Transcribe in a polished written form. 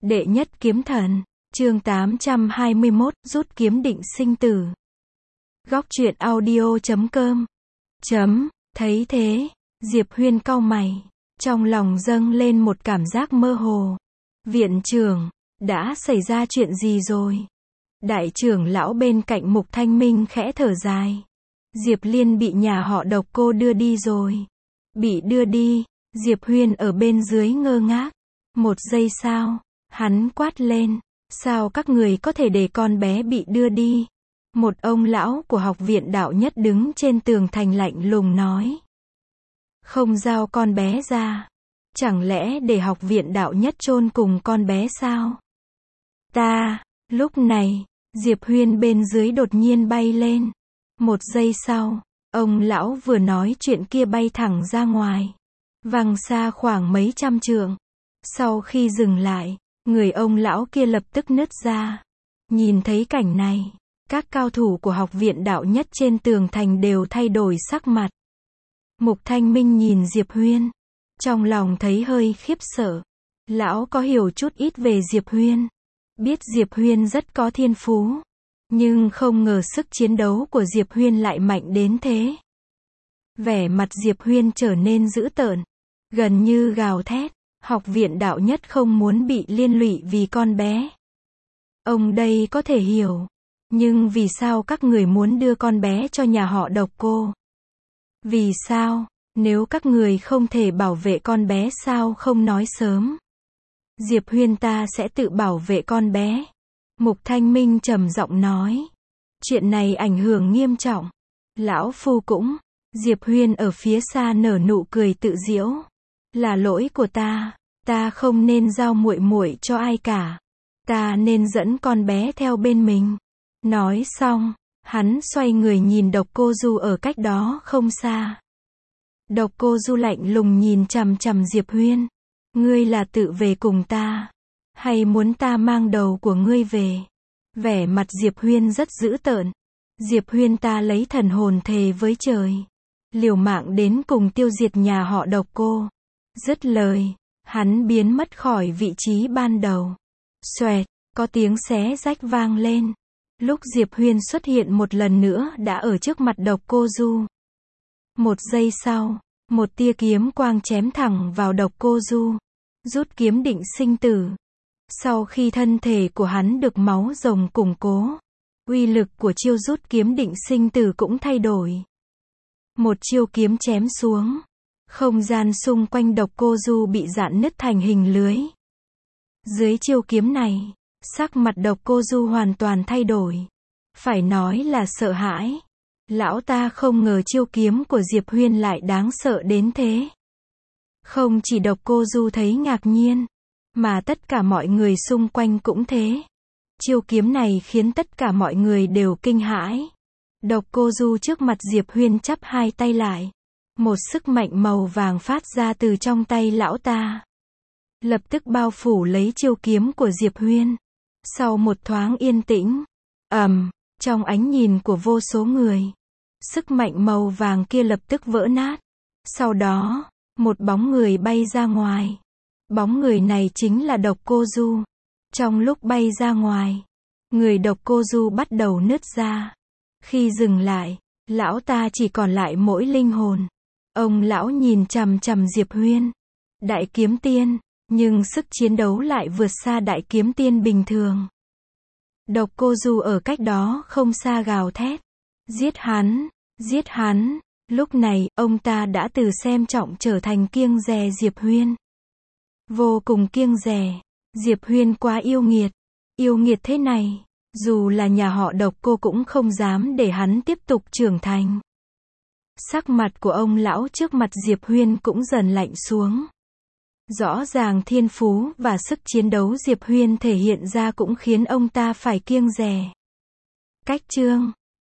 Đệ nhất kiếm thần, chương 821, rút kiếm định sinh tử. Góc truyện audio.com. Thấy thế, Diệp Huyên cau mày, trong lòng dâng lên một cảm giác mơ hồ. Viện trưởng, đã xảy ra chuyện gì rồi? Đại trưởng lão bên cạnh Mục Thanh Minh khẽ thở dài. Diệp Liên bị nhà họ Độc Cô đưa đi rồi. Bị đưa đi, Diệp Huyên ở bên dưới ngơ ngác. Một giây sau, hắn quát lên, sao các người có thể để con bé bị đưa đi? Một ông lão của học viện đạo nhất đứng trên tường thành lạnh lùng nói. Không giao con bé ra. Chẳng lẽ để học viện đạo nhất chôn cùng con bé sao? Lúc này, Diệp Huyên bên dưới đột nhiên bay lên. Một giây sau, ông lão vừa nói chuyện kia bay thẳng ra ngoài. Văng xa khoảng mấy trăm trượng. Sau khi dừng lại, người ông lão kia lập tức nứt ra. Nhìn thấy cảnh này, các cao thủ của học viện đạo nhất trên tường thành đều thay đổi sắc mặt. Mục Thanh Minh nhìn Diệp Huyên, trong lòng thấy hơi khiếp sợ. Lão có hiểu chút ít về Diệp Huyên, biết Diệp Huyên rất có thiên phú, nhưng không ngờ sức chiến đấu của Diệp Huyên lại mạnh đến thế. Vẻ mặt Diệp Huyên trở nên dữ tợn, gần như gào thét. Học viện đạo nhất không muốn bị liên lụy vì con bé. Ông đây có thể hiểu, nhưng vì sao các người muốn đưa con bé cho nhà họ Độc Cô? Vì sao, nếu các người không thể bảo vệ con bé sao không nói sớm? Diệp Huyên ta sẽ tự bảo vệ con bé. Mục Thanh Minh trầm giọng nói. Chuyện này ảnh hưởng nghiêm trọng. Lão Phu cũng. Diệp Huyên ở phía xa nở nụ cười tự giễu. Là lỗi của ta không nên giao muội muội cho ai cả. Ta nên dẫn con bé theo bên mình. Nói xong, hắn xoay người nhìn Độc Cô Du ở cách đó không xa. Độc Cô Du lạnh lùng nhìn chằm chằm Diệp Huyên. Ngươi là tự về cùng ta, hay muốn ta mang đầu của ngươi về? Vẻ mặt Diệp Huyên rất dữ tợn. Diệp Huyên ta lấy thần hồn thề với trời, liều mạng đến cùng tiêu diệt nhà họ Độc Cô. Dứt lời, hắn biến mất khỏi vị trí ban đầu. Xoẹt, có tiếng xé rách vang lên. Lúc Diệp Huyên xuất hiện một lần nữa đã ở trước mặt Độc Cô Du. Một giây sau, một tia kiếm quang chém thẳng vào Độc Cô Du. Rút kiếm định sinh tử. Sau khi thân thể của hắn được máu rồng củng cố, uy lực của chiêu rút kiếm định sinh tử cũng thay đổi. Một chiêu kiếm chém xuống. Không gian xung quanh Độc Cô Du bị rạn nứt thành hình lưới. Dưới chiêu kiếm này, sắc mặt Độc Cô Du hoàn toàn thay đổi. Phải nói là sợ hãi. Lão ta không ngờ chiêu kiếm của Diệp Huyên lại đáng sợ đến thế. Không chỉ Độc Cô Du thấy ngạc nhiên, mà tất cả mọi người xung quanh cũng thế. Chiêu kiếm này khiến tất cả mọi người đều kinh hãi. Độc Cô Du trước mặt Diệp Huyên chắp hai tay lại. Một sức mạnh màu vàng phát ra từ trong tay lão ta. Lập tức bao phủ lấy chiêu kiếm của Diệp Huyên. Sau một thoáng yên tĩnh, trong ánh nhìn của vô số người, sức mạnh màu vàng kia lập tức vỡ nát. Sau đó, một bóng người bay ra ngoài. Bóng người này chính là Độc Cô Du. Trong lúc bay ra ngoài, người Độc Cô Du bắt đầu nứt ra. Khi dừng lại, lão ta chỉ còn lại mỗi linh hồn. Ông lão nhìn chằm chằm Diệp Huyên. Đại kiếm tiên, nhưng sức chiến đấu lại vượt xa đại kiếm tiên bình thường. Độc Cô Du ở cách đó không xa gào thét. Giết hắn, giết hắn. Lúc này, ông ta đã từ xem trọng trở thành kiêng dè Diệp Huyên. Vô cùng kiêng dè. Diệp Huyên quá yêu nghiệt. Yêu nghiệt thế này, dù là nhà họ Độc Cô cũng không dám để hắn tiếp tục trưởng thành. Sắc mặt của ông lão trước mặt Diệp Huyên cũng dần lạnh xuống. Rõ ràng thiên phú và sức chiến đấu Diệp Huyên thể hiện ra cũng khiến ông ta phải kiêng dè. Cách chương